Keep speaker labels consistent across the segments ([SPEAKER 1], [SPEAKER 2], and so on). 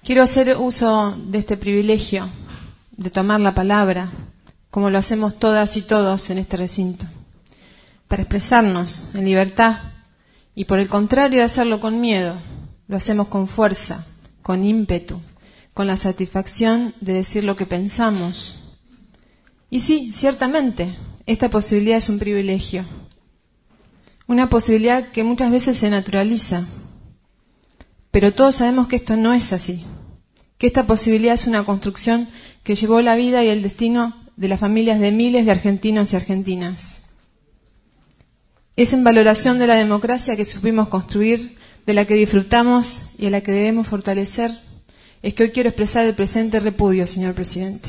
[SPEAKER 1] Quiero hacer uso de este privilegio de tomar la palabra, como lo hacemos todas y todos en este recinto, para expresarnos en libertad y, por el contrario de hacerlo con miedo, lo hacemos con fuerza, con ímpetu, con la satisfacción de decir lo que pensamos. Y sí, ciertamente, esta posibilidad es un privilegio, una posibilidad que muchas veces se naturaliza, pero todos sabemos que esto no es así, que esta posibilidad es una construcción que llevó la vida y el destino de las familias de miles de argentinos y argentinas. Es en valoración de la democracia que supimos construir, de la que disfrutamos y a la que debemos fortalecer, es que hoy quiero expresar el presente repudio, señor presidente.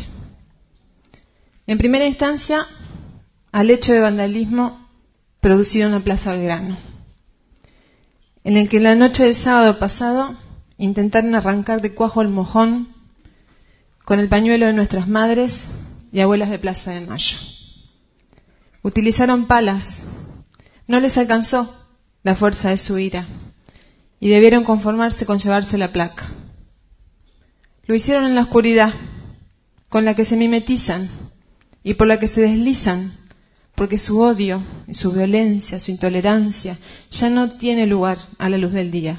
[SPEAKER 1] En primera instancia, al hecho de vandalismo producido en la Plaza Belgrano, en el que la noche del sábado pasado intentaron arrancar de cuajo el mojón con el pañuelo de nuestras madres y abuelas de Plaza de Mayo. Utilizaron palas, no les alcanzó la fuerza de su ira y debieron conformarse con llevarse la placa. Lo hicieron en la oscuridad, con la que se mimetizan y por la que se deslizan, porque su odio y su violencia, su intolerancia, ya no tiene lugar a la luz del día.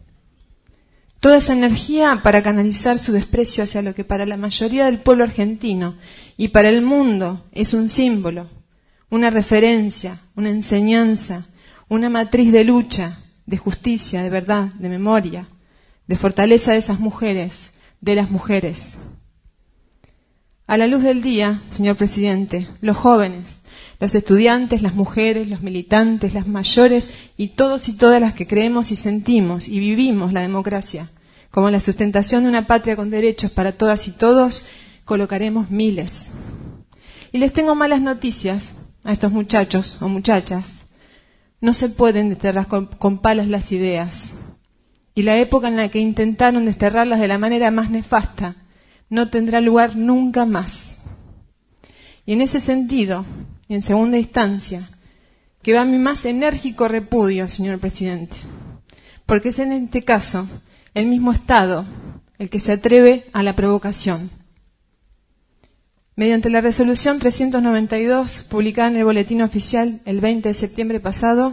[SPEAKER 1] Toda esa energía para canalizar su desprecio hacia lo que para la mayoría del pueblo argentino y para el mundo es un símbolo, una referencia, una enseñanza, una matriz de lucha, de justicia, de verdad, de memoria, de fortaleza de esas mujeres, de las mujeres. A la luz del día, señor presidente, los jóvenes, los estudiantes, las mujeres, los militantes, las mayores y todos y todas las que creemos y sentimos y vivimos la democracia como la sustentación de una patria con derechos para todas y todos, colocaremos miles. Y les tengo malas noticias a estos muchachos o muchachas. No se pueden desterrar con palas las ideas. Y la época en la que intentaron desterrarlas de la manera más nefasta no tendrá lugar nunca más. Y en ese sentido, y en segunda instancia, que va mi más enérgico repudio, señor presidente, porque es en este caso el mismo Estado el que se atreve a la provocación. Mediante la resolución 392, publicada en el Boletín Oficial el 20 de septiembre pasado,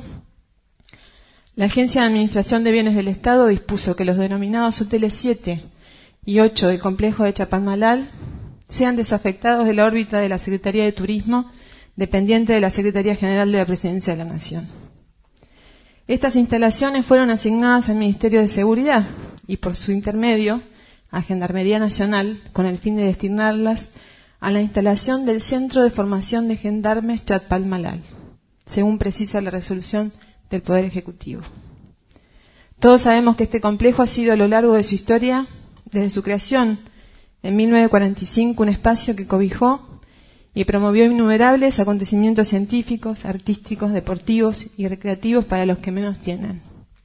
[SPEAKER 1] la Agencia de Administración de Bienes del Estado dispuso que los denominados hoteles 7 y 8 del complejo de Chapadmalal sean desafectados de la órbita de la Secretaría de Turismo, dependiente de la Secretaría General de la Presidencia de la Nación. Estas instalaciones fueron asignadas al Ministerio de Seguridad y, por su intermedio, a Gendarmería Nacional, con el fin de destinarlas a la instalación del Centro de Formación de Gendarmes Chapadmalal, según precisa la resolución del Poder Ejecutivo. Todos sabemos que este complejo ha sido a lo largo de su historia, desde su creación en 1945, un espacio que cobijó y promovió innumerables acontecimientos científicos, artísticos, deportivos y recreativos para los que menos tienen.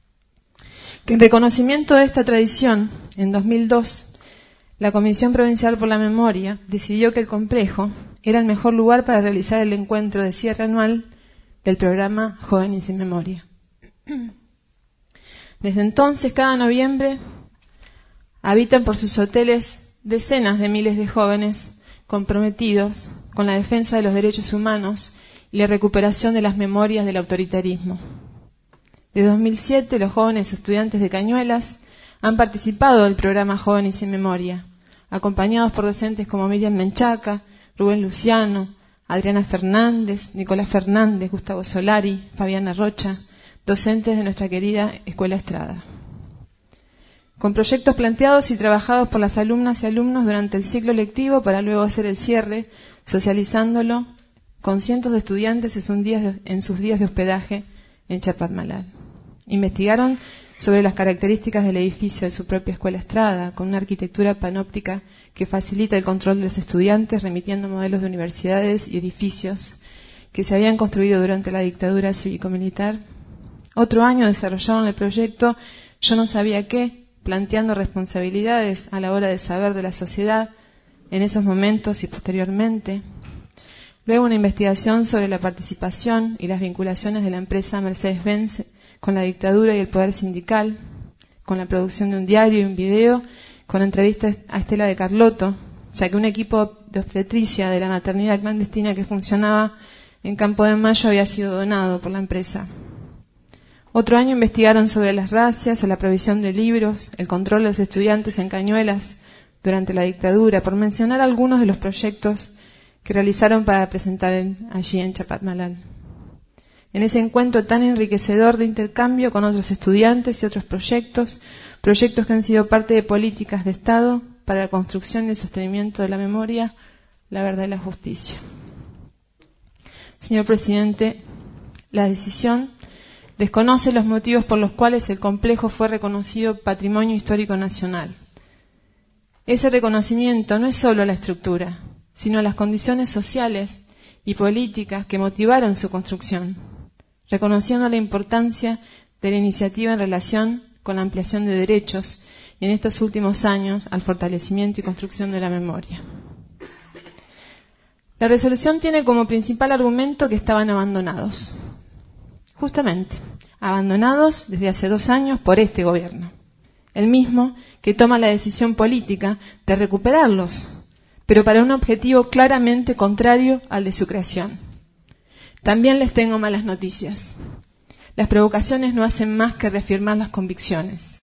[SPEAKER 1] Que en reconocimiento de esta tradición, en 2002, la Comisión Provincial por la Memoria decidió que el complejo era el mejor lugar para realizar el encuentro de cierre anual del programa Jóvenes sin Memoria. Desde entonces, cada noviembre, habitan por sus hoteles decenas de miles de jóvenes comprometidos con la defensa de los derechos humanos y la recuperación de las memorias del autoritarismo. De 2007, los jóvenes estudiantes de Cañuelas han participado del programa Jóvenes sin Memoria, acompañados por docentes como Miriam Menchaca, Rubén Luciano, Adriana Fernández, Nicolás Fernández, Gustavo Solari, Fabiana Rocha, docentes de nuestra querida Escuela Estrada. Con proyectos planteados y trabajados por las alumnas y alumnos durante el ciclo lectivo para luego hacer el cierre, socializándolo con cientos de estudiantes en sus días de hospedaje en Chapadmalal. Investigaron sobre las características del edificio de su propia Escuela Estrada, con una arquitectura panóptica que facilita el control de los estudiantes, remitiendo modelos de universidades y edificios que se habían construido durante la dictadura cívico-militar. Otro año desarrollaron el proyecto Yo no sabía qué, planteando responsabilidades a la hora de saber de la sociedad en esos momentos y posteriormente. Luego una investigación sobre la participación y las vinculaciones de la empresa Mercedes-Benz con la dictadura y el poder sindical, con la producción de un diario y un video con entrevistas a Estela de Carlotto, ya que un equipo de obstetricia de la maternidad clandestina que funcionaba en Campo de Mayo había sido donado por la empresa. Otro año investigaron sobre las racias, la provisión de libros, el control de los estudiantes en cañuelas durante la dictadura, por mencionar algunos de los proyectos que realizaron para presentar allí en Chapatmalal. En ese encuentro tan enriquecedor de intercambio con otros estudiantes y otros proyectos que han sido parte de políticas de Estado para la construcción y el sostenimiento de la memoria, la verdad y la justicia. Señor Presidente, la decisión desconoce los motivos por los cuales el complejo fue reconocido Patrimonio Histórico Nacional. Ese reconocimiento no es solo la estructura, sino las condiciones sociales y políticas que motivaron su construcción, reconociendo la importancia de la iniciativa en relación con la ampliación de derechos y en estos últimos años al fortalecimiento y construcción de la memoria. La resolución tiene como principal argumento que estaban abandonados. Justamente, abandonados desde hace 2 años por este gobierno, el mismo que toma la decisión política de recuperarlos, pero para un objetivo claramente contrario al de su creación. También les tengo malas noticias. Las provocaciones no hacen más que reafirmar las convicciones.